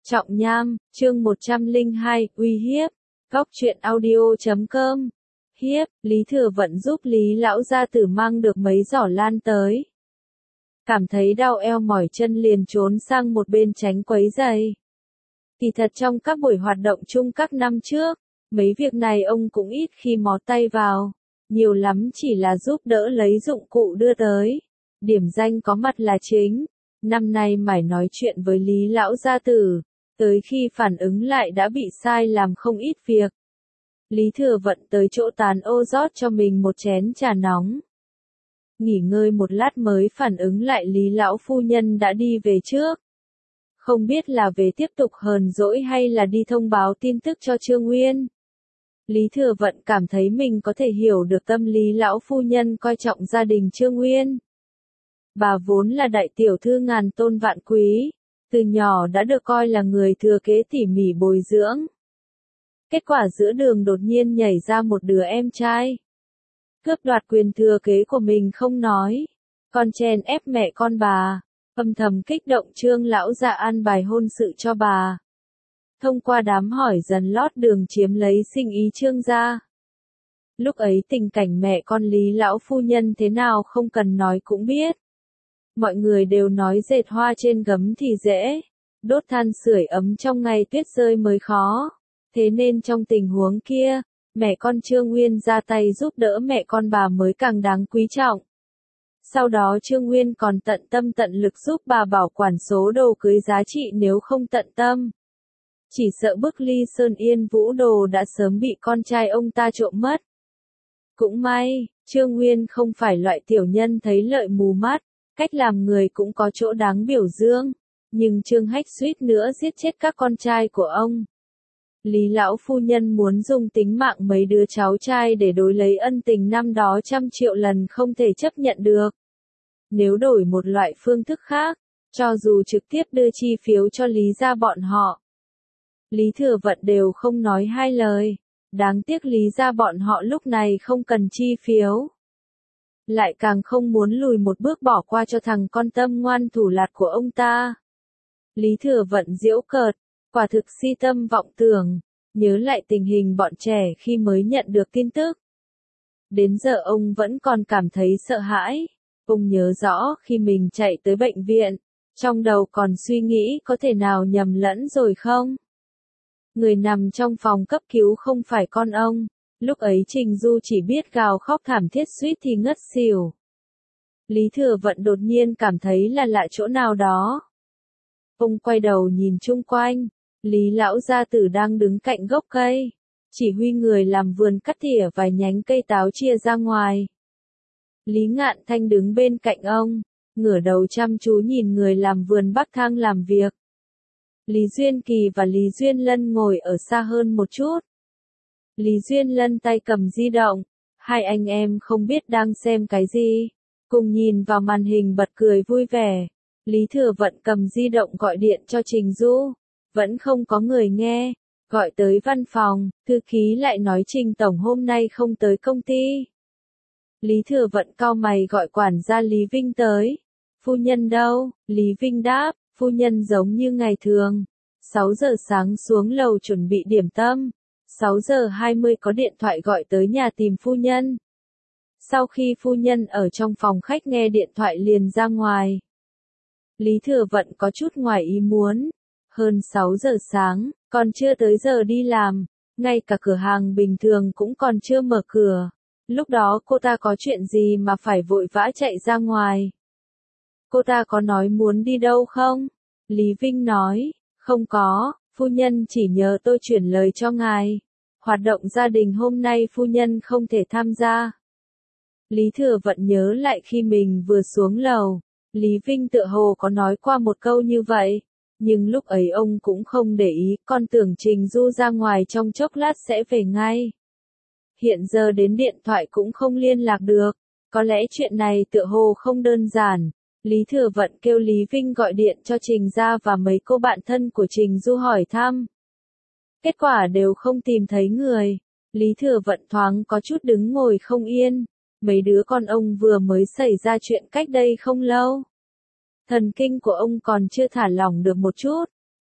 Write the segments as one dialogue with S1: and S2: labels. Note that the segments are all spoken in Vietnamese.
S1: Trọng Nham, chương 102, uy hiếp. Góc truyện audio.com. Hiếp, Lý Thừa Vận giúp Lý lão gia tử mang được mấy giỏ lan tới. Cảm thấy đau eo mỏi chân liền trốn sang một bên tránh quấy rầy. Kỳ thật trong các buổi hoạt động chung các năm trước, mấy việc này ông cũng ít khi mó tay vào, nhiều lắm chỉ là giúp đỡ lấy dụng cụ đưa tới. Điểm danh có mặt là chính. Năm nay mải nói chuyện với Lý lão gia tử, tới khi phản ứng lại đã bị sai làm không ít việc. Lý Thừa Vận tới chỗ tán ô rót cho mình một chén trà nóng. Nghỉ ngơi một lát mới phản ứng lại Lý lão phu nhân đã đi về trước. Không biết là về tiếp tục hờn dỗi hay là đi thông báo tin tức cho Trương Nguyên. Lý Thừa Vận cảm thấy mình có thể hiểu được tâm lý lão phu nhân coi trọng gia đình Trương Nguyên. Bà vốn là đại tiểu thư ngàn tôn vạn quý, từ nhỏ đã được coi là người thừa kế tỉ mỉ bồi dưỡng. Kết quả giữa đường đột nhiên nhảy ra một đứa em trai. Cướp đoạt quyền thừa kế của mình không nói, còn chèn ép mẹ con bà, âm thầm kích động Trương lão gia an bài hôn sự cho bà. Thông qua đám hỏi dần lót đường chiếm lấy sinh ý Trương gia. Lúc ấy tình cảnh mẹ con Lý lão phu nhân thế nào không cần nói cũng biết. Mọi người đều nói dệt hoa trên gấm thì dễ, đốt than sưởi ấm trong ngày tuyết rơi mới khó. Thế nên trong tình huống kia, mẹ con Trương Nguyên ra tay giúp đỡ mẹ con bà mới càng đáng quý trọng. Sau đó Trương Nguyên còn tận tâm tận lực giúp bà bảo quản số đồ cưới giá trị, nếu không tận tâm, chỉ sợ bức ly sơn yên vũ đồ đã sớm bị con trai ông ta trộm mất. Cũng may, Trương Nguyên không phải loại tiểu nhân thấy lợi mù mắt, cách làm người cũng có chỗ đáng biểu dương, nhưng Trương Hách suýt nữa giết chết các con trai của ông. Lý lão phu nhân muốn dùng tính mạng mấy đứa cháu trai để đối lấy ân tình năm đó 100 triệu lần không thể chấp nhận được. Nếu đổi một loại phương thức khác, cho dù trực tiếp đưa chi phiếu cho Lý gia bọn họ, Lý Thừa Vận đều không nói hai lời. Đáng tiếc Lý gia bọn họ lúc này không cần chi phiếu, lại càng không muốn lùi một bước bỏ qua cho thằng con tâm ngoan thủ lạt của ông ta. Lý Thừa Vận giễu cợt, quả thực si tâm vọng tưởng, nhớ lại tình hình bọn trẻ khi mới nhận được tin tức. Đến giờ ông vẫn còn cảm thấy sợ hãi. Ông nhớ rõ khi mình chạy tới bệnh viện, trong đầu còn suy nghĩ có thể nào nhầm lẫn rồi không? Người nằm trong phòng cấp cứu không phải con ông. Lúc ấy Trình Du chỉ biết gào khóc thảm thiết suýt thì ngất xỉu. Lý Thừa Vận đột nhiên cảm thấy là lạ chỗ nào đó. Ông quay đầu nhìn chung quanh, Lý lão gia tử đang đứng cạnh gốc cây, chỉ huy người làm vườn cắt tỉa vài nhánh cây táo chia ra ngoài. Lý Ngạn Thanh đứng bên cạnh ông, ngửa đầu chăm chú nhìn người làm vườn bắc thang làm việc. Lý Duyên Kỳ và Lý Duyên Lân ngồi ở xa hơn một chút. Lý Duyên Lân tay cầm di động, hai anh em không biết đang xem cái gì, cùng nhìn vào màn hình bật cười vui vẻ. Lý Thừa Vận cầm di động gọi điện cho Trình Du, vẫn không có người nghe, gọi tới văn phòng, thư ký lại nói Trình Tổng hôm nay không tới công ty. Lý Thừa Vận cau mày gọi quản gia Lý Vinh tới. Phu nhân đâu? Lý Vinh đáp, phu nhân giống như ngày thường. 6 giờ sáng xuống lầu chuẩn bị điểm tâm. 6 giờ 20 có điện thoại gọi tới nhà tìm phu nhân. Sau khi phu nhân ở trong phòng khách nghe điện thoại liền ra ngoài. Lý Thừa Vận có chút ngoài ý muốn. Hơn 6 giờ sáng, còn chưa tới giờ đi làm. Ngay cả cửa hàng bình thường cũng còn chưa mở cửa. Lúc đó cô ta có chuyện gì mà phải vội vã chạy ra ngoài? Cô ta có nói muốn đi đâu không? Lý Vinh nói, không có, phu nhân chỉ nhờ tôi chuyển lời cho ngài. Hoạt động gia đình hôm nay phu nhân không thể tham gia. Lý Thừa Vận nhớ lại khi mình vừa xuống lầu, Lý Vinh tựa hồ có nói qua một câu như vậy. Nhưng lúc ấy ông cũng không để ý, con tưởng Trình Du ra ngoài trong chốc lát sẽ về ngay. Hiện giờ đến điện thoại cũng không liên lạc được, có lẽ chuyện này tựa hồ không đơn giản. Lý Thừa Vận kêu Lý Vinh gọi điện cho Trình gia và mấy cô bạn thân của Trình Du hỏi thăm. Kết quả đều không tìm thấy người. Lý Thừa Vận thoáng có chút đứng ngồi không yên. Mấy đứa con ông vừa mới xảy ra chuyện cách đây không lâu. Thần kinh của ông còn chưa thả lỏng được một chút.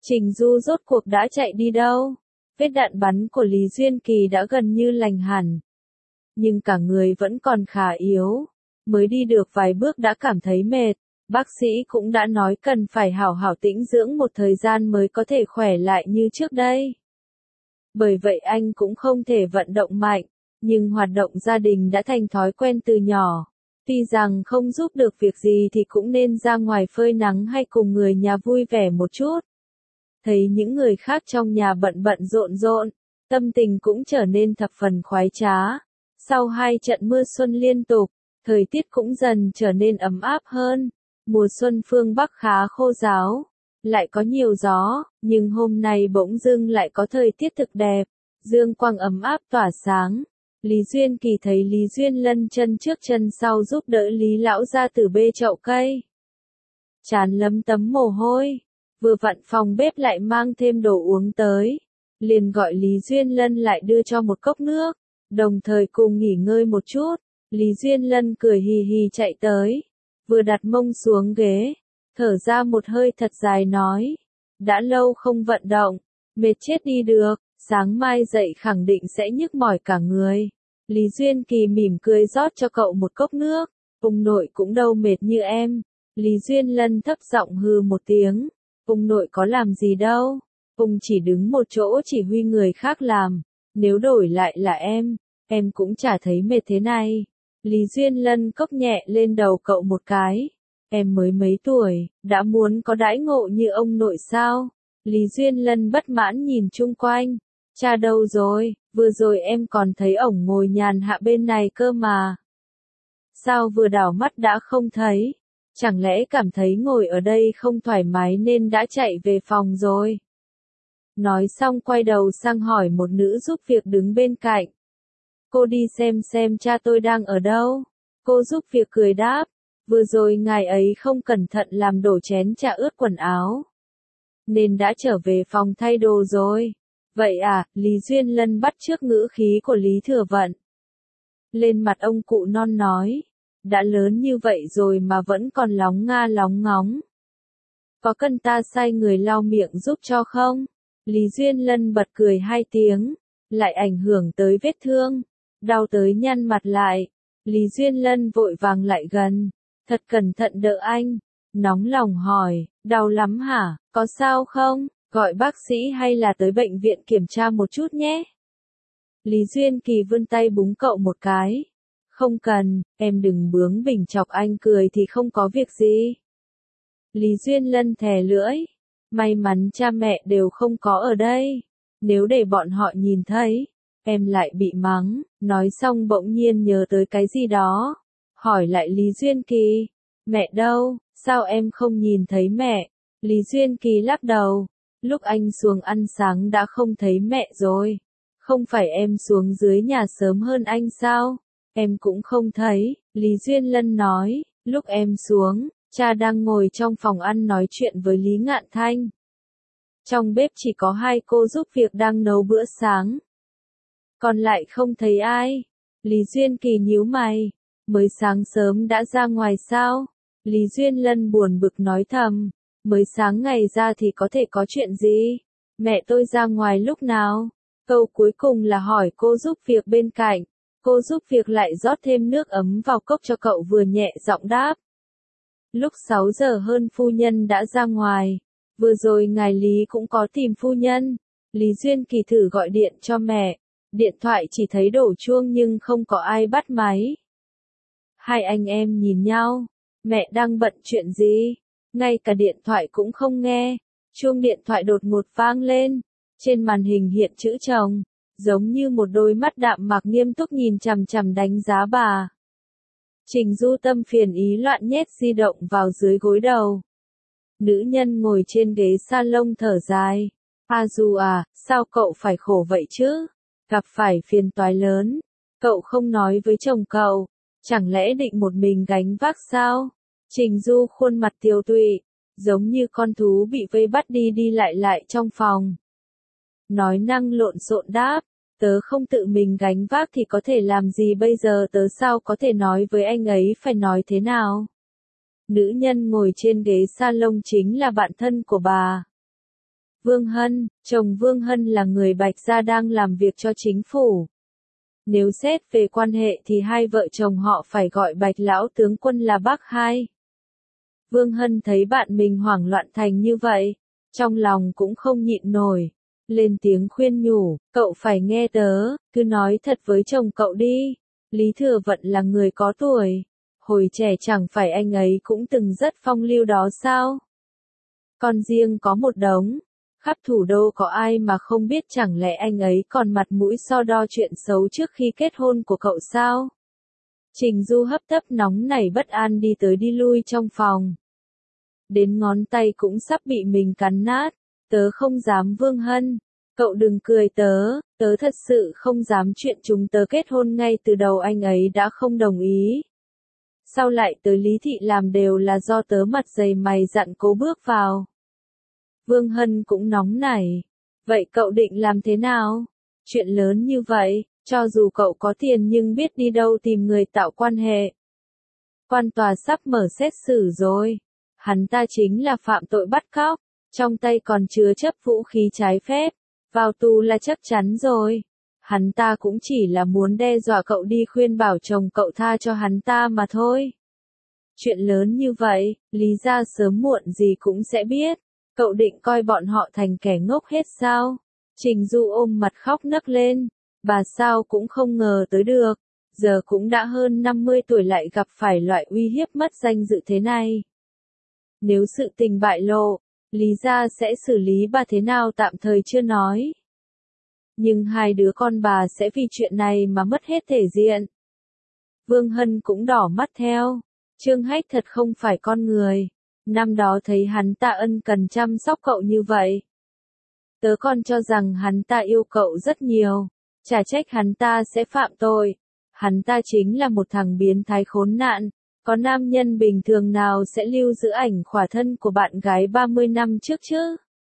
S1: Trình Du rốt cuộc đã chạy đi đâu? Vết đạn bắn của Lý Duyên Kỳ đã gần như lành hẳn. Nhưng cả người vẫn còn khá yếu. Mới đi được vài bước đã cảm thấy mệt. Bác sĩ cũng đã nói cần phải hảo hảo tĩnh dưỡng một thời gian mới có thể khỏe lại như trước đây. Bởi vậy anh cũng không thể vận động mạnh. Nhưng hoạt động gia đình đã thành thói quen từ nhỏ. Tuy rằng không giúp được việc gì thì cũng nên ra ngoài phơi nắng hay cùng người nhà vui vẻ một chút. Thấy những người khác trong nhà bận bận rộn rộn, tâm tình cũng trở nên thập phần khoái trá. Sau 2 trận mưa xuân liên tục, thời tiết cũng dần trở nên ấm áp hơn. Mùa xuân phương Bắc khá khô ráo, lại có nhiều gió, nhưng hôm nay bỗng dưng lại có thời tiết thực đẹp, dương quang ấm áp tỏa sáng. Lý Duyên Kỳ thấy Lý Duyên Lân chân trước chân sau giúp đỡ Lý lão gia tử bê chậu cây. Trán lấm tấm mồ hôi, vừa vặn phòng bếp lại mang thêm đồ uống tới. Liền gọi Lý Duyên Lân lại đưa cho một cốc nước, đồng thời cùng nghỉ ngơi một chút. Lý Duyên Lân cười hì hì chạy tới, vừa đặt mông xuống ghế, thở ra một hơi thật dài nói. Đã lâu không vận động, mệt chết đi được, sáng mai dậy khẳng định sẽ nhức mỏi cả người. Lý Duyên Kỳ mỉm cười rót cho cậu một cốc nước, ông nội cũng đâu mệt như em. Lý Duyên Lân thấp giọng hừ một tiếng, ông nội có làm gì đâu, ông chỉ đứng một chỗ chỉ huy người khác làm, nếu đổi lại là em cũng chả thấy mệt thế này. Lý Duyên Lân cốc nhẹ lên đầu cậu một cái, em mới mấy tuổi, đã muốn có đãi ngộ như ông nội sao? Lý Duyên Lân bất mãn nhìn chung quanh, cha đâu rồi, vừa rồi em còn thấy ổng ngồi nhàn hạ bên này cơ mà. Sao vừa đảo mắt đã không thấy? Chẳng lẽ cảm thấy ngồi ở đây không thoải mái nên đã chạy về phòng rồi? Nói xong quay đầu sang hỏi một nữ giúp việc đứng bên cạnh. Cô đi xem cha tôi đang ở đâu? Cô giúp việc cười đáp, vừa rồi ngài ấy không cẩn thận làm đổ chén trà ướt quần áo, nên đã trở về phòng thay đồ rồi. Vậy à, Lý Duyên Lân bắt chước ngữ khí của Lý Thừa Vận. Lên mặt ông cụ non nói, đã lớn như vậy rồi mà vẫn còn lóng nga lóng ngóng. Có cần ta sai người lau miệng giúp cho không? Lý Duyên Lân bật cười 2 tiếng, lại ảnh hưởng tới vết thương, đau tới nhăn mặt lại. Lý Duyên Lân vội vàng lại gần, thật cẩn thận đỡ anh, nóng lòng hỏi, đau lắm hả, có sao không, gọi bác sĩ hay là tới bệnh viện kiểm tra một chút nhé. Lý Duyên Kỳ vươn tay búng cậu một cái, không cần, em đừng bướng bỉnh chọc anh cười thì không có việc gì. Lý Duyên Lân thè lưỡi, may mắn cha mẹ đều không có ở đây, nếu để bọn họ nhìn thấy, em lại bị mắng. Nói xong bỗng nhiên nhớ tới cái gì đó, hỏi lại Lý Duyên Kỳ, mẹ đâu, sao em không nhìn thấy mẹ? Lý Duyên Kỳ lắc đầu, lúc anh xuống ăn sáng đã không thấy mẹ rồi, không phải em xuống dưới nhà sớm hơn anh sao? Em cũng không thấy. Lý Duyên Lân nói, lúc em xuống, cha đang ngồi trong phòng ăn nói chuyện với Lý Ngạn Thanh. Trong bếp chỉ có 2 cô giúp việc đang nấu bữa sáng, còn lại không thấy ai. Lý Duyên Kỳ nhíu mày, mới sáng sớm đã ra ngoài sao? Lý Duyên Lân buồn bực nói thầm, mới sáng ngày ra thì có thể có chuyện gì? Mẹ tôi ra ngoài lúc nào? Câu cuối cùng là hỏi cô giúp việc bên cạnh. Cô giúp việc lại rót thêm nước ấm vào cốc cho cậu vừa nhẹ giọng đáp. Lúc 6 giờ hơn phu nhân đã ra ngoài. Vừa rồi ngài Lý cũng có tìm phu nhân. Lý Duyên Kỳ thử gọi điện cho mẹ. Điện thoại chỉ thấy đổ chuông nhưng không có ai bắt máy. Hai anh em nhìn nhau. Mẹ đang bận chuyện gì? Ngay cả điện thoại cũng không nghe. Chuông điện thoại đột ngột vang lên. Trên màn hình hiện chữ chồng, giống như một đôi mắt đạm mạc nghiêm túc nhìn chằm chằm đánh giá bà. Trình Du tâm phiền ý loạn nhét di động vào dưới gối đầu. Nữ nhân ngồi trên ghế salon thở dài. A Du à, sao cậu phải khổ vậy chứ? Gặp phải phiền toái lớn. Cậu không nói với chồng cậu, chẳng lẽ định một mình gánh vác sao? Trình Du khuôn mặt tiều tụy, giống như con thú bị vây bắt đi đi lại trong phòng. Nói năng lộn xộn đáp, tớ không tự mình gánh vác thì có thể làm gì bây giờ, tớ sao có thể nói với anh ấy phải nói thế nào? Nữ nhân ngồi trên ghế salon chính là bạn thân của bà. Vương Hân, chồng Vương Hân là người Bạch Gia đang làm việc cho chính phủ. Nếu xét về quan hệ thì hai vợ chồng họ phải gọi Bạch lão tướng quân là bác hai. Vương Hân thấy bạn mình hoảng loạn thành như vậy, trong lòng cũng không nhịn nổi, lên tiếng khuyên nhủ, cậu phải nghe tớ, cứ nói thật với chồng cậu đi. Lý Thừa Vận là người có tuổi, hồi trẻ chẳng phải anh ấy cũng từng rất phong lưu đó sao? Còn riêng có một đống, khắp thủ đô có ai mà không biết, chẳng lẽ anh ấy còn mặt mũi so đo chuyện xấu trước khi kết hôn của cậu sao? Trình Du hấp tấp nóng nảy bất an đi tới đi lui trong phòng. Đến ngón tay cũng sắp bị mình cắn nát, tớ không dám. Vương Hân, cậu đừng cười tớ thật sự không dám, chuyện chúng tớ kết hôn ngay từ đầu anh ấy đã không đồng ý. Sau lại tới Lý Thị làm đều là do tớ mặt dày mày dặn cố bước vào. Vương Hân cũng nóng nảy. Vậy cậu định làm thế nào? Chuyện lớn như vậy, cho dù cậu có tiền nhưng biết đi đâu tìm người tạo quan hệ. Quan tòa sắp mở xét xử rồi. Hắn ta chính là phạm tội bắt cóc, trong tay còn chứa chấp vũ khí trái phép. Vào tù là chắc chắn rồi. Hắn ta cũng chỉ là muốn đe dọa cậu đi khuyên bảo chồng cậu tha cho hắn ta mà thôi. Chuyện lớn như vậy, Lý gia sớm muộn gì cũng sẽ biết. Cậu định coi bọn họ thành kẻ ngốc hết sao? Trình Du ôm mặt khóc nấc lên. Bà sao cũng không ngờ tới được. Giờ cũng đã hơn 50 tuổi lại gặp phải loại uy hiếp mất danh dự thế này. Nếu sự tình bại lộ, Lý gia sẽ xử lý bà thế nào tạm thời chưa nói. Nhưng hai đứa con bà sẽ vì chuyện này mà mất hết thể diện. Vương Hân cũng đỏ mắt theo. Trương Hách thật không phải con người. Năm đó thấy hắn ta ân cần chăm sóc cậu như vậy. Tớ còn cho rằng hắn ta yêu cậu rất nhiều. Chả trách hắn ta sẽ phạm tội. Hắn ta chính là một thằng biến thái khốn nạn. Có nam nhân bình thường nào sẽ lưu giữ ảnh khỏa thân của bạn gái 30 năm trước chứ?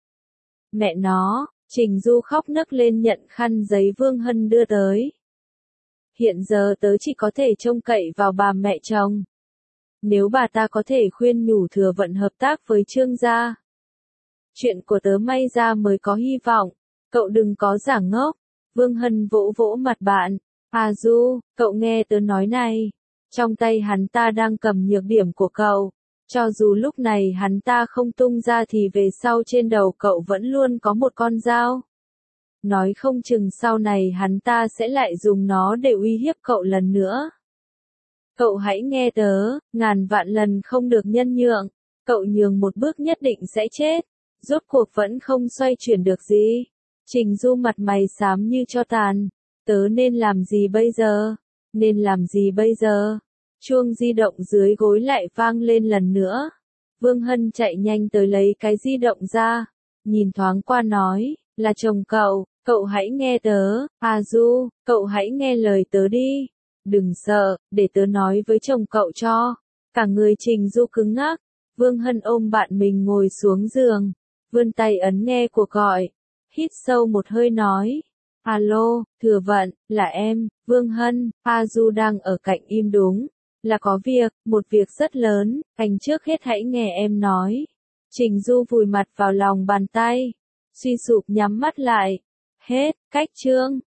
S1: Mẹ nó, Trình Du khóc nấc lên nhận khăn giấy Vương Hân đưa tới. Hiện giờ tớ chỉ có thể trông cậy vào bà mẹ chồng. Nếu bà ta có thể khuyên nhủ Thừa Vận hợp tác với Trương gia, chuyện của tớ may ra mới có hy vọng. Cậu đừng có giả ngốc. Vương Hân vỗ vỗ mặt bạn. À Du, cậu nghe tớ nói này. Trong tay hắn ta đang cầm nhược điểm của cậu. Cho dù lúc này hắn ta không tung ra thì về sau trên đầu cậu vẫn luôn có một con dao. Nói không chừng sau này hắn ta sẽ lại dùng nó để uy hiếp cậu lần nữa. Cậu hãy nghe tớ, ngàn vạn lần không được nhân nhượng. Cậu nhường một bước nhất định sẽ chết. Rốt cuộc vẫn không xoay chuyển được gì. Trình Du mặt mày xám như tro tàn. Tớ nên làm gì bây giờ? Nên làm gì bây giờ? Chuông di động dưới gối lại vang lên lần nữa. Vương Hân chạy nhanh tới lấy cái di động ra. Nhìn thoáng qua nói, là chồng cậu, cậu hãy nghe tớ. À Du, cậu hãy nghe lời tớ đi. Đừng sợ, để tớ nói với chồng cậu cho. Cả người Trình Du cứng ngắc. Vương Hân ôm bạn mình ngồi xuống giường. Vươn tay ấn nghe cuộc gọi. Hít sâu một hơi nói. Alo, Thừa Vận, là em, Vương Hân. A Du đang ở cạnh im đúng. Là có việc, một việc rất lớn, anh trước hết hãy nghe em nói. Trình Du vùi mặt vào lòng bàn tay. Suy sụp nhắm mắt lại. Hết, cách chương.